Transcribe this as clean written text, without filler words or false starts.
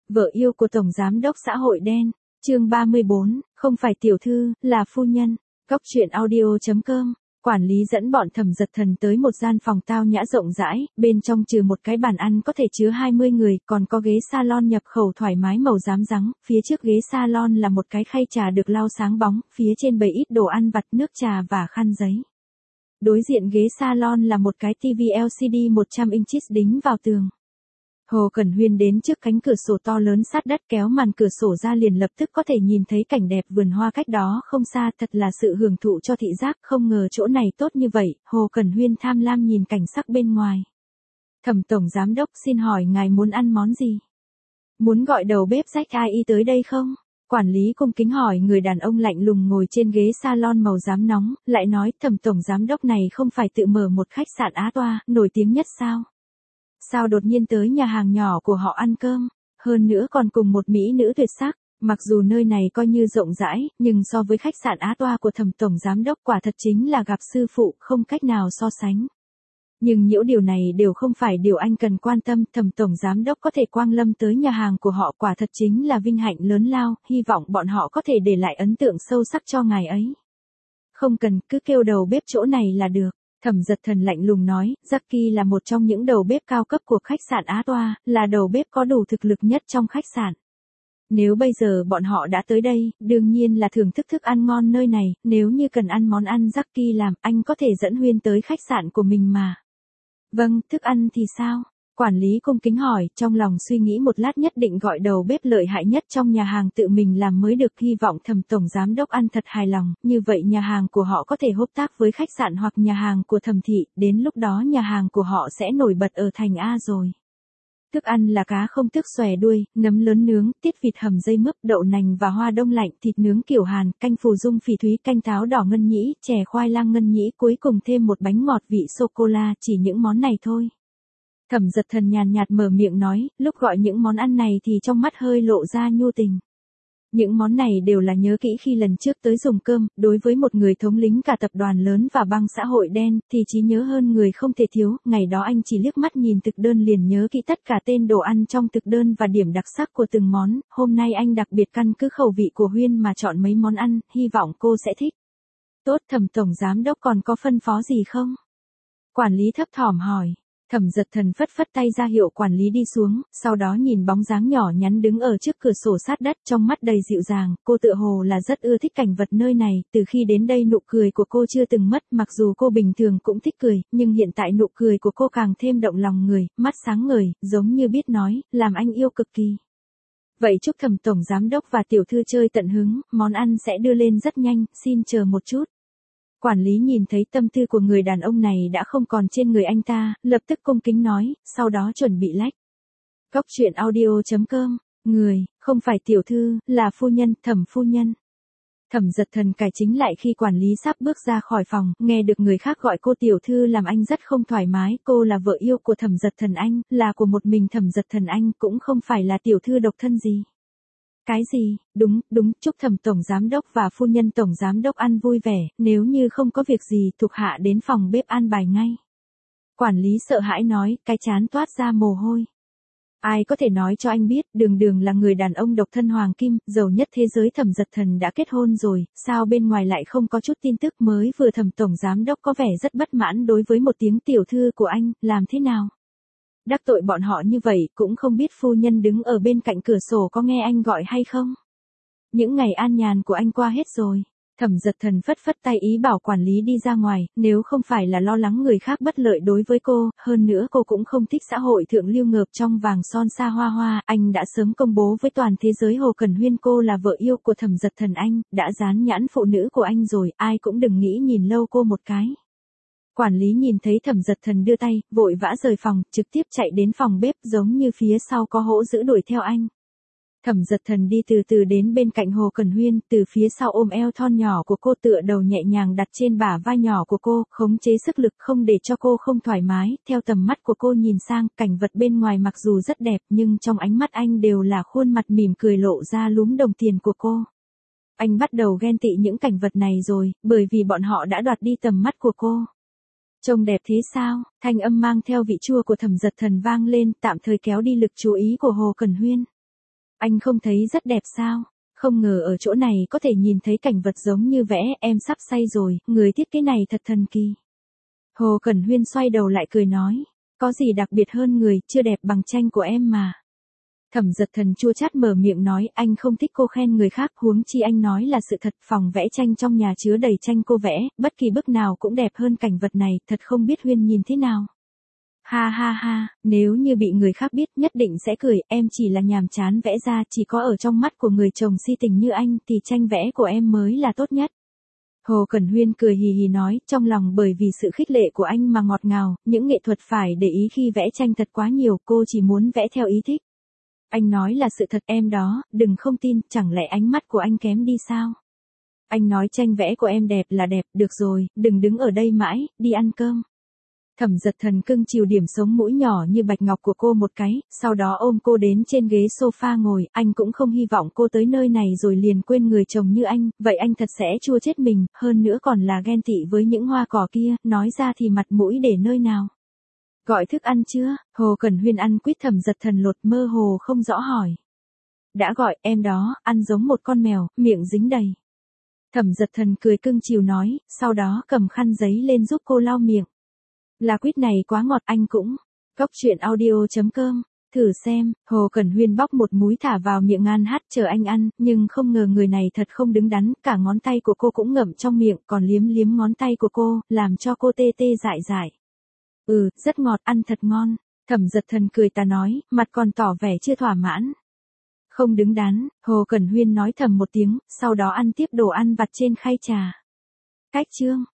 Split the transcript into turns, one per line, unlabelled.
Vợ yêu của Tổng Giám đốc xã hội đen. Chương 34, không phải tiểu thư, là phu nhân. Góc truyện audio.com. Quản lý dẫn bọn Thẩm Dật Thần tới một gian phòng tao nhã rộng rãi, bên trong trừ một cái bàn ăn có thể chứa 20 người, còn có ghế salon nhập khẩu thoải mái màu rám rắng, phía trước ghế salon là một cái khay trà được lau sáng bóng, phía trên bày ít đồ ăn vặt, nước trà và khăn giấy. Đối diện ghế salon là một cái TV LCD 100 inches đính vào tường. Hồ Cẩn Huyên đến trước cánh cửa sổ to lớn sát đất, kéo màn cửa sổ ra liền lập tức có thể nhìn thấy cảnh đẹp vườn hoa cách đó không xa, thật là sự hưởng thụ cho thị giác, không ngờ chỗ này tốt như vậy. Hồ Cẩn Huyên tham lam nhìn cảnh sắc bên ngoài. Thẩm Tổng Giám đốc, xin hỏi ngài muốn ăn món gì? Muốn gọi đầu bếp Jack AI tới đây không? Quản lý cung kính hỏi người đàn ông lạnh lùng ngồi trên ghế salon màu xám nóng, lại nói Thẩm Tổng Giám đốc này không phải tự mở một khách sạn Á Toa, nổi tiếng nhất sao? Sao đột nhiên tới nhà hàng nhỏ của họ ăn cơm, hơn nữa còn cùng một mỹ nữ tuyệt sắc, mặc dù nơi này coi như rộng rãi, nhưng so với khách sạn Á Toa của Thẩm Tổng Giám đốc quả thật chính là gặp sư phụ, không cách nào so sánh. Nhưng những điều này đều không phải điều anh cần quan tâm, Thẩm Tổng Giám đốc có thể quang lâm tới nhà hàng của họ quả thật chính là vinh hạnh lớn lao, hy vọng bọn họ có thể để lại ấn tượng sâu sắc cho ngài ấy. Không cần, cứ kêu đầu bếp chỗ này là được. Thẩm Dật Thần lạnh lùng nói, Jackie là một trong những đầu bếp cao cấp của khách sạn Á Toa, là đầu bếp có đủ thực lực nhất trong khách sạn. Nếu bây giờ bọn họ đã tới đây, đương nhiên là thưởng thức thức ăn ngon nơi này, nếu như cần ăn món ăn Jackie làm, anh có thể dẫn Huyên tới khách sạn của mình mà. Vâng, thức ăn thì sao? Quản lý cung kính hỏi, trong lòng suy nghĩ một lát nhất định gọi đầu bếp lợi hại nhất trong nhà hàng tự mình làm mới được, hy vọng Thẩm Tổng Giám đốc ăn thật hài lòng, như vậy nhà hàng của họ có thể hợp tác với khách sạn hoặc nhà hàng của Thẩm thị, đến lúc đó nhà hàng của họ sẽ nổi bật ở thành A rồi. Thức ăn là cá không tước xòe đuôi, nấm lớn nướng, tiết vịt hầm dây mướp, đậu nành và hoa đông lạnh, thịt nướng kiểu Hàn, canh phù dung phỉ thúy, canh táo đỏ ngân nhĩ, chè khoai lang ngân nhĩ, cuối cùng thêm một bánh ngọt vị sô-cô-la, chỉ những món này thôi. Thẩm Dật Thần nhàn nhạt mở miệng nói, lúc gọi những món ăn này thì trong mắt hơi lộ ra nhu tình. Những món này đều là nhớ kỹ khi lần trước tới dùng cơm, đối với một người thống lĩnh cả tập đoàn lớn và băng xã hội đen, thì trí nhớ hơn người không thể thiếu, ngày đó anh chỉ liếc mắt nhìn thực đơn liền nhớ kỹ tất cả tên đồ ăn trong thực đơn và điểm đặc sắc của từng món, hôm nay anh đặc biệt căn cứ khẩu vị của Huyên mà chọn mấy món ăn, hy vọng cô sẽ thích. Tốt, Thẩm Tổng Giám đốc còn có phân phó gì không? Quản lý thấp thỏm hỏi. Thẩm Dật Thần phất phất tay ra hiệu quản lý đi xuống, sau đó nhìn bóng dáng nhỏ nhắn đứng ở trước cửa sổ sát đất, trong mắt đầy dịu dàng, cô tựa hồ là rất ưa thích cảnh vật nơi này, từ khi đến đây nụ cười của cô chưa từng mất, mặc dù cô bình thường cũng thích cười, nhưng hiện tại nụ cười của cô càng thêm động lòng người, mắt sáng ngời, giống như biết nói, làm anh yêu cực kỳ. Vậy chúc Thẩm Tổng Giám đốc và tiểu thư chơi tận hứng, món ăn sẽ đưa lên rất nhanh, xin chờ một chút. Quản lý nhìn thấy tâm tư của người đàn ông này đã không còn trên người anh ta, lập tức cung kính nói, sau đó chuẩn bị lách. Góc truyện audio.com, người, không phải tiểu thư, là phu nhân, Thẩm phu nhân. Thẩm Dật Thần cải chính lại khi quản lý sắp bước ra khỏi phòng, nghe được người khác gọi cô tiểu thư làm anh rất không thoải mái, cô là vợ yêu của Thẩm Dật Thần anh, là của một mình Thẩm Dật Thần anh, cũng không phải là tiểu thư độc thân gì. Cái gì, đúng, chúc Thẩm Tổng Giám đốc và phu nhân Tổng Giám đốc ăn vui vẻ, nếu như không có việc gì thuộc hạ đến phòng bếp an bài ngay. Quản lý sợ hãi nói, cái trán toát ra mồ hôi. Ai có thể nói cho anh biết, đường là người đàn ông độc thân hoàng kim, giàu nhất thế giới. Thẩm Dật Thần đã kết hôn rồi, sao bên ngoài lại không có chút tin tức mới vừa Thẩm Tổng Giám đốc có vẻ rất bất mãn đối với một tiếng tiểu thư của anh, làm thế nào? Đắc tội bọn họ như vậy, cũng không biết phu nhân đứng ở bên cạnh cửa sổ có nghe anh gọi hay không? Những ngày an nhàn của anh qua hết rồi. Thẩm Dật Thần phất phất tay ý bảo quản lý đi ra ngoài, nếu không phải là lo lắng người khác bất lợi đối với cô, hơn nữa cô cũng không thích xã hội thượng lưu ngợp trong vàng son xa hoa hoa, anh đã sớm công bố với toàn thế giới Hồ Cẩn Huyên cô là vợ yêu của Thẩm Dật Thần anh, đã dán nhãn phụ nữ của anh rồi, ai cũng đừng nghĩ nhìn lâu cô một cái. Quản lý nhìn thấy Thẩm Dật Thần đưa tay, vội vã rời phòng, trực tiếp chạy đến phòng bếp giống như phía sau có hổ dữ đuổi theo anh. Thẩm Dật Thần đi từ từ đến bên cạnh Hồ Cẩn Huyên, từ phía sau ôm eo thon nhỏ của cô, tựa đầu nhẹ nhàng đặt trên bả vai nhỏ của cô, khống chế sức lực không để cho cô không thoải mái, theo tầm mắt của cô nhìn sang, cảnh vật bên ngoài mặc dù rất đẹp nhưng trong ánh mắt anh đều là khuôn mặt mỉm cười lộ ra lúm đồng tiền của cô. Anh bắt đầu ghen tị những cảnh vật này rồi, bởi vì bọn họ đã đoạt đi tầm mắt của cô. Trông đẹp thế sao? Thanh âm mang theo vị chua của Thẩm Dật Thần vang lên, tạm thời kéo đi lực chú ý của Hồ Cẩn Huyên. Anh không thấy rất đẹp sao? Không ngờ ở chỗ này có thể nhìn thấy cảnh vật giống như vẽ, em sắp say rồi, người thiết kế này thật thần kỳ. Hồ Cẩn Huyên xoay đầu lại cười nói, có gì đặc biệt hơn người, chưa đẹp bằng tranh của em mà. Thẩm Dật Thần chua chát mở miệng nói, anh không thích cô khen người khác, huống chi anh nói là sự thật, phòng vẽ tranh trong nhà chứa đầy tranh cô vẽ, bất kỳ bức nào cũng đẹp hơn cảnh vật này, thật không biết Huyên nhìn thế nào. Ha ha ha, nếu như bị người khác biết nhất định sẽ cười, em chỉ là nhàm chán vẽ ra, chỉ có ở trong mắt của người chồng si tình như anh thì tranh vẽ của em mới là tốt nhất. Hồ Cẩn Huyên cười hì hì nói, trong lòng bởi vì sự khích lệ của anh mà ngọt ngào, những nghệ thuật phải để ý khi vẽ tranh thật quá nhiều, cô chỉ muốn vẽ theo ý thích. Anh nói là sự thật em đó, đừng không tin, chẳng lẽ ánh mắt của anh kém đi sao? Anh nói tranh vẽ của em đẹp là đẹp, được rồi, đừng đứng ở đây mãi, đi ăn cơm. Thẩm Dật Thần cưng chiều điểm sống mũi nhỏ như bạch ngọc của cô một cái, sau đó ôm cô đến trên ghế sofa ngồi, anh cũng không hy vọng cô tới nơi này rồi liền quên người chồng như anh, vậy anh thật sẽ chua chết mình, hơn nữa còn là ghen tị với những hoa cỏ kia, nói ra thì mặt mũi để nơi nào. Gọi thức ăn chưa? Hồ Cẩn Huyên ăn quýt. Thẩm Dật Thần lột mơ hồ không rõ hỏi. Đã gọi, em đó, ăn giống một con mèo, miệng dính đầy. Thẩm Dật Thần cười cưng chiều nói, sau đó cầm khăn giấy lên giúp cô lau miệng. Là quýt này quá ngọt anh cũng. Cốc truyện audio.com. Thử xem, Hồ Cẩn Huyên bóc một múi thả vào miệng ngan hát chờ anh ăn, nhưng không ngờ người này thật không đứng đắn, cả ngón tay của cô cũng ngậm trong miệng, còn liếm liếm ngón tay của cô, làm cho cô tê tê dại dại. Rất ngọt, ăn thật ngon. Thẩm Dật Thần cười ta nói, mặt còn tỏ vẻ chưa thỏa mãn. Không đứng đắn, Hồ Cẩn Huyên nói thầm một tiếng, sau đó ăn tiếp đồ ăn vặt trên khay trà. Cách chương.